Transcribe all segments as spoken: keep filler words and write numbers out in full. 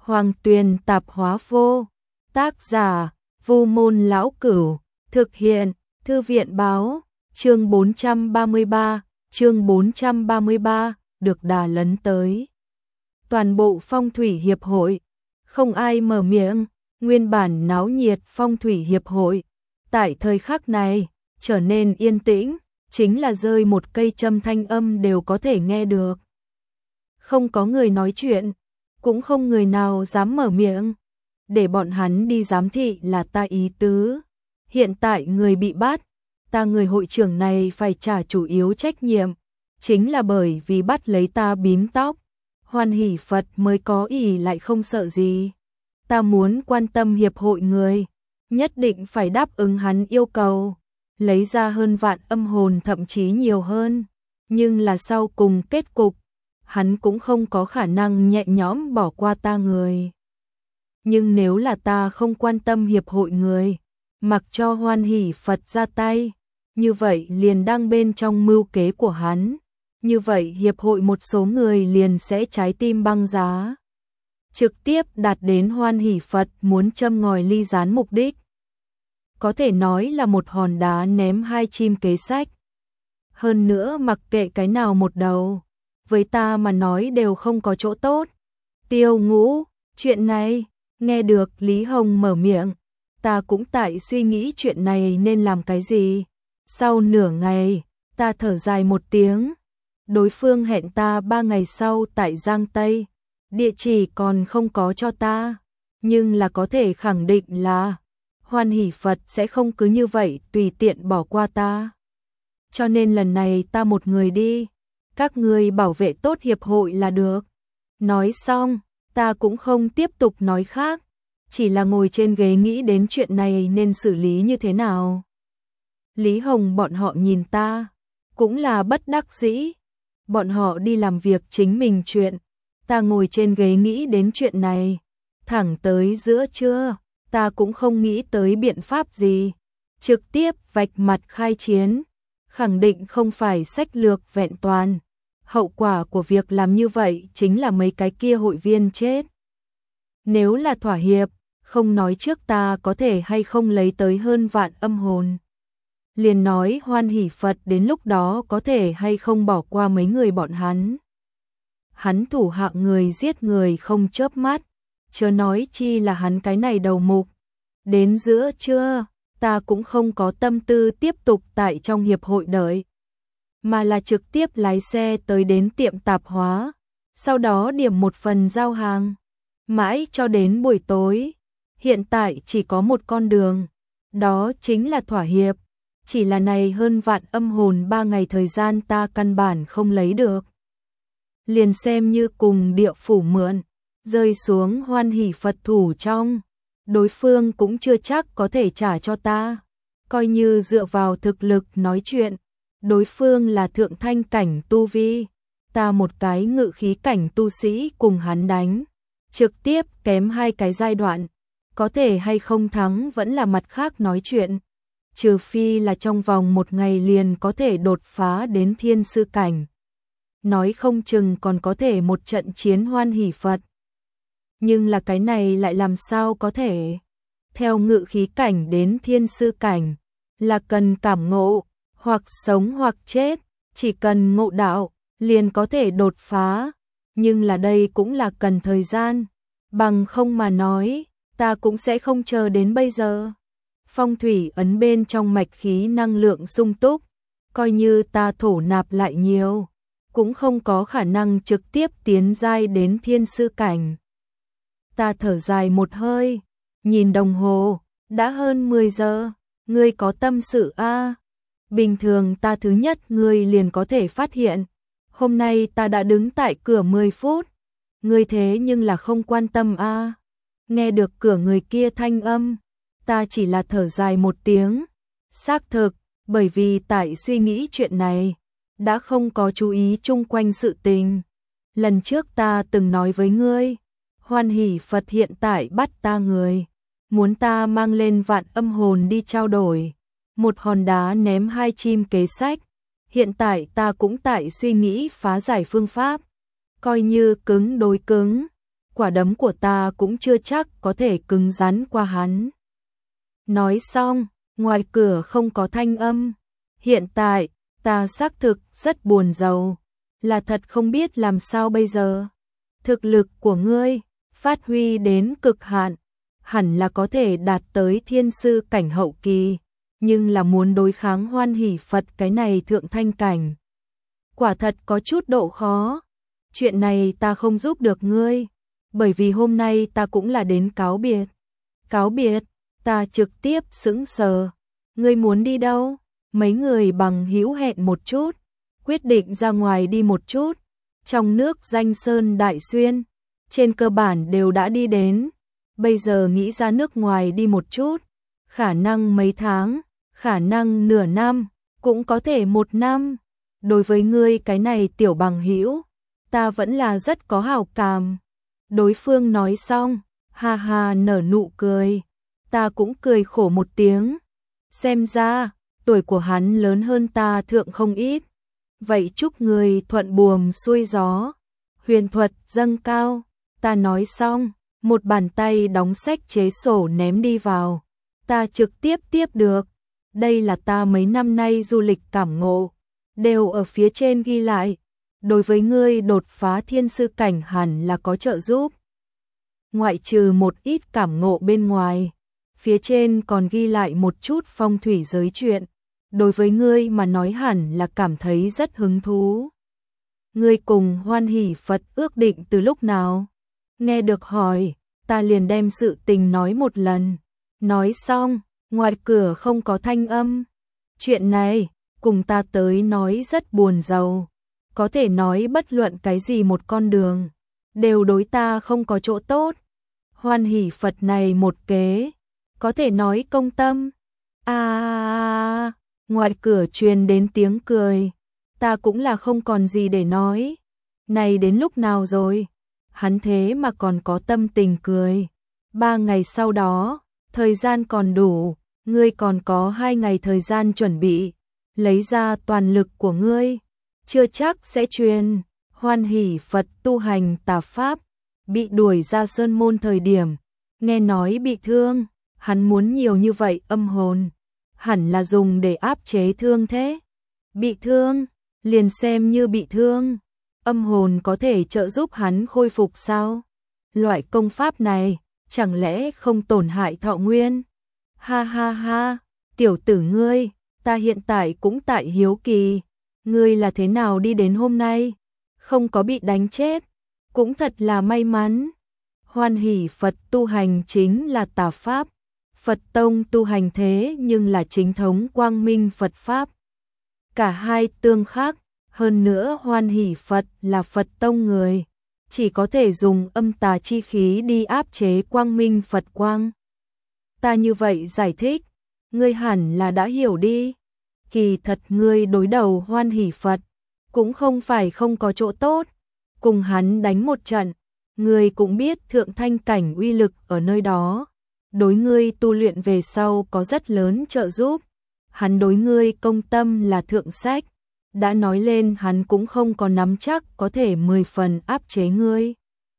Hoàng Tuyền Tạp Hóa Vô. Tác giả: Vu Môn Lão Cửu. Thực hiện: Thư viện báo. Chương bốn trăm ba mươi ba. Chương bốn trăm ba mươi ba. Được đà lấn tới. Toàn bộ phong thủy hiệp hội, không ai mở miệng. Nguyên bản náo nhiệt phong thủy hiệp hội, tại thời khắc này trở nên yên tĩnh, chính là rơi một cây châm thanh âm đều có thể nghe được. Không có người nói chuyện, cũng không người nào dám mở miệng. Để bọn hắn đi giám thị là ta ý tứ. Hiện tại người bị bắt, ta người hội trưởng này phải trả chủ yếu trách nhiệm, chính là bởi vì bắt lấy ta bím tóc. Hoan Hỷ Phật mới có ý lại không sợ gì. Ta muốn quan tâm hiệp hội người, nhất định phải đáp ứng hắn yêu cầu, lấy ra hơn vạn âm hồn thậm chí nhiều hơn. Nhưng là sau cùng kết cục, hắn cũng không có khả năng nhẹ nhõm bỏ qua ta người. Nhưng nếu là ta không quan tâm hiệp hội người, mặc cho Hoan Hỷ Phật ra tay, như vậy liền đang bên trong mưu kế của hắn. Như vậy hiệp hội một số người liền sẽ trái tim băng giá, trực tiếp đạt đến Hoan Hỷ Phật muốn châm ngòi ly gián mục đích. Có thể nói là một hòn đá ném hai chim kế sách. Hơn nữa mặc kệ cái nào một đầu, với ta mà nói đều không có chỗ tốt. Tiêu Ngũ, chuyện này, nghe được Lý Hồng mở miệng, ta cũng tại suy nghĩ chuyện này nên làm cái gì. Sau nửa ngày, ta thở dài một tiếng. Đối phương hẹn ta ba ngày sau tại Giang Tây, địa chỉ còn không có cho ta, nhưng là có thể khẳng định là Hoan Hỷ Phật sẽ không cứ như vậy tùy tiện bỏ qua ta. Cho nên lần này ta một người đi, các ngươi bảo vệ tốt hiệp hội là được. Nói xong, ta cũng không tiếp tục nói khác, chỉ là ngồi trên ghế nghĩ đến chuyện này nên xử lý như thế nào. Lý Hồng bọn họ nhìn ta, cũng là bất đắc dĩ. Bọn họ đi làm việc chính mình chuyện, ta ngồi trên ghế nghĩ đến chuyện này. Thẳng tới giữa trưa, ta cũng không nghĩ tới biện pháp gì, trực tiếp vạch mặt khai chiến, khẳng định không phải sách lược vẹn toàn. Hậu quả của việc làm như vậy chính là mấy cái kia hội viên chết. Nếu là thỏa hiệp, không nói trước ta có thể hay không lấy tới hơn vạn âm hồn, liền nói Hoan Hỷ Phật đến lúc đó có thể hay không bỏ qua mấy người bọn hắn. Hắn thủ hạ người giết người không chớp mắt, chớ nói chi là hắn cái này đầu mục. Đến giữa trưa, ta cũng không có tâm tư tiếp tục tại trong hiệp hội đợi, mà là trực tiếp lái xe tới đến tiệm tạp hóa, sau đó điểm một phần giao hàng. Mãi cho đến buổi tối, hiện tại chỉ có một con đường, đó chính là thỏa hiệp. Chỉ là này hơn vạn âm hồn ba ngày thời gian ta căn bản không lấy được. Liền xem như cùng địa phủ mượn, rơi xuống Hoan Hỷ Phật thủ trong, đối phương cũng chưa chắc có thể trả cho ta. Coi như dựa vào thực lực nói chuyện, đối phương là thượng thanh cảnh tu vi, ta một cái ngự khí cảnh tu sĩ cùng hắn đánh, trực tiếp kém hai cái giai đoạn, có thể hay không thắng vẫn là mặt khác nói chuyện. Trừ phi là trong vòng một ngày liền có thể đột phá đến thiên sư cảnh, nói không chừng còn có thể một trận chiến Hoan Hỷ Phật. Nhưng là cái này lại làm sao có thể? Theo ngự khí cảnh đến thiên sư cảnh, là cần cảm ngộ, hoặc sống hoặc chết, chỉ cần ngộ đạo, liền có thể đột phá. Nhưng là đây cũng là cần thời gian, bằng không mà nói, ta cũng sẽ không chờ đến bây giờ. Phong thủy ấn bên trong mạch khí năng lượng sung túc, coi như ta thổ nạp lại nhiều, cũng không có khả năng trực tiếp tiến giai đến thiên sư cảnh. Ta thở dài một hơi, nhìn đồng hồ, đã hơn mười giờ, ngươi có tâm sự a? À? Bình thường ta thứ nhất ngươi liền có thể phát hiện, hôm nay ta đã đứng tại cửa mười phút, ngươi thế nhưng là không quan tâm a? À? Nghe được cửa người kia thanh âm, ta chỉ là thở dài một tiếng. Xác thực, bởi vì tại suy nghĩ chuyện này, đã không có chú ý chung quanh sự tình. Lần trước ta từng nói với ngươi, Hoan Hỷ Phật hiện tại bắt ta người, muốn ta mang lên vạn âm hồn đi trao đổi, một hòn đá ném hai chim kế sách. Hiện tại ta cũng tại suy nghĩ phá giải phương pháp, coi như cứng đối cứng, quả đấm của ta cũng chưa chắc có thể cứng rắn qua hắn. Nói xong, ngoài cửa không có thanh âm. Hiện tại, ta xác thực rất buồn rầu, là thật không biết làm sao bây giờ. Thực lực của ngươi phát huy đến cực hạn, hẳn là có thể đạt tới thiên sư cảnh hậu kỳ, nhưng là muốn đối kháng Hoan Hỷ Phật cái này thượng thanh cảnh, quả thật có chút độ khó. Chuyện này ta không giúp được ngươi, bởi vì hôm nay ta cũng là đến cáo biệt. Cáo biệt? Ta trực tiếp sững sờ. Ngươi muốn đi đâu? Mấy người bằng hữu hẹn một chút, quyết định ra ngoài đi một chút. Trong nước danh sơn đại xuyên, trên cơ bản đều đã đi đến. Bây giờ nghĩ ra nước ngoài đi một chút, khả năng mấy tháng, khả năng nửa năm, cũng có thể một năm. Đối với ngươi cái này tiểu bằng hữu, ta vẫn là rất có hảo cảm. Đối phương nói xong, ha ha nở nụ cười. Ta cũng cười khổ một tiếng. Xem ra, tuổi của hắn lớn hơn ta thượng không ít. Vậy chúc người thuận buồm xuôi gió, huyền thuật dâng cao. Ta nói xong, một bàn tay đóng sách chế sổ ném đi vào. Ta trực tiếp tiếp được. Đây là ta mấy năm nay du lịch cảm ngộ, đều ở phía trên ghi lại. Đối với ngươi đột phá thiên sư cảnh hẳn là có trợ giúp. Ngoại trừ một ít cảm ngộ bên ngoài, phía trên còn ghi lại một chút phong thủy giới chuyện. Đối với ngươi mà nói hẳn là cảm thấy rất hứng thú. Ngươi cùng Hoan Hỷ Phật ước định từ lúc nào? Nghe được hỏi, ta liền đem sự tình nói một lần. Nói xong, ngoài cửa không có thanh âm. Chuyện này, cùng ta tới nói rất buồn rầu. Có thể nói bất luận cái gì một con đường, đều đối ta không có chỗ tốt. Hoan Hỷ Phật này một kế, có thể nói công tâm. À, ngoài cửa truyền đến tiếng cười. Ta cũng là không còn gì để nói. Này đến lúc nào rồi? Hắn thế mà còn có tâm tình cười. Ba ngày sau đó, thời gian còn đủ, ngươi còn có hai ngày thời gian chuẩn bị, lấy ra toàn lực của ngươi. Chưa chắc sẽ truyền. Hoan Hỷ Phật tu hành tà pháp, bị đuổi ra sơn môn thời điểm, nghe nói bị thương, hắn muốn nhiều như vậy âm hồn, hẳn là dùng để áp chế thương thế. Bị thương, liền xem như bị thương, âm hồn có thể trợ giúp hắn khôi phục sao? Loại công pháp này, chẳng lẽ không tổn hại thọ nguyên? Ha ha ha, tiểu tử ngươi, ta hiện tại cũng tại hiếu kỳ, ngươi là thế nào đi đến hôm nay? Không có bị đánh chết, cũng thật là may mắn. Hoan Hỷ Phật tu hành chính là tà pháp, Phật tông tu hành thế nhưng là chính thống quang minh Phật pháp. Cả hai tương khắc, hơn nữa Hoan Hỷ Phật là Phật tông người, chỉ có thể dùng âm tà chi khí đi áp chế quang minh Phật quang. Ta như vậy giải thích, ngươi hẳn là đã hiểu đi. Kỳ thật ngươi đối đầu Hoan Hỷ Phật, cũng không phải không có chỗ tốt. Cùng hắn đánh một trận, ngươi cũng biết thượng thanh cảnh uy lực ở nơi đó. Đối ngươi tu luyện về sau có rất lớn trợ giúp. Hắn đối ngươi công tâm là thượng sách. Đã nói lên hắn cũng không có nắm chắc có thể mười phần áp chế ngươi.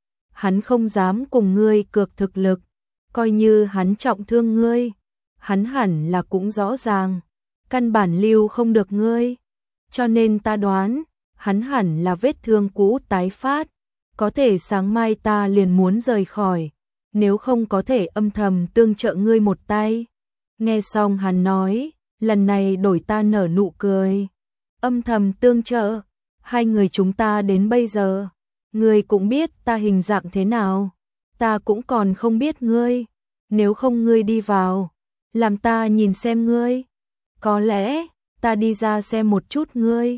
Hắn không dám cùng ngươi cược thực lực. Coi như hắn trọng thương ngươi, hắn hẳn là cũng rõ ràng, căn bản lưu không được ngươi. Cho nên ta đoán, hắn hẳn là vết thương cũ tái phát. Có thể sáng mai ta liền muốn rời khỏi, nếu không có thể âm thầm tương trợ ngươi một tay. Nghe xong hắn nói, lần này đổi ta nở nụ cười. Âm thầm tương trợ, hai người chúng ta đến bây giờ, ngươi cũng biết ta hình dạng thế nào, ta cũng còn không biết ngươi. Nếu không ngươi đi vào, làm ta nhìn xem ngươi. Có lẽ, ta đi ra xem một chút ngươi.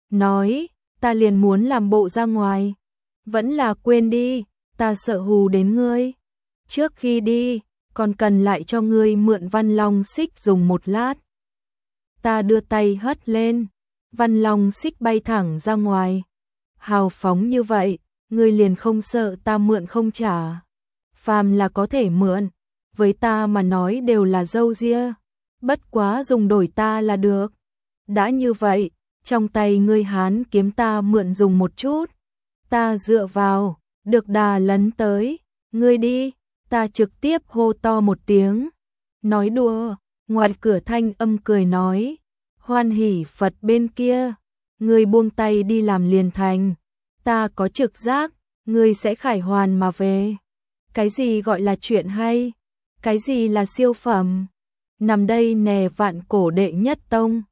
Nói, ta liền muốn làm bộ ra ngoài. Vẫn là quên đi, ta sợ hù đến ngươi. Trước khi đi, còn cần lại cho ngươi mượn Văn Long xích dùng một lát. Ta đưa tay hất lên, Văn Long xích bay thẳng ra ngoài. Hào phóng như vậy, ngươi liền không sợ ta mượn không trả. Phàm là có thể mượn, với ta mà nói đều là dâu ria. Bất quá dùng đổi ta là được. Đã như vậy, trong tay ngươi hán kiếm ta mượn dùng một chút. Ta dựa vào, được đà lấn tới, ngươi đi, ta trực tiếp hô to một tiếng. Nói đùa, ngoài cửa thanh âm cười nói, Hoan Hỷ Phật bên kia, ngươi buông tay đi làm liền thành, ta có trực giác, ngươi sẽ khải hoàn mà về. Cái gì gọi là chuyện hay? Cái gì là siêu phẩm? Nằm đây nè vạn cổ đệ nhất tông,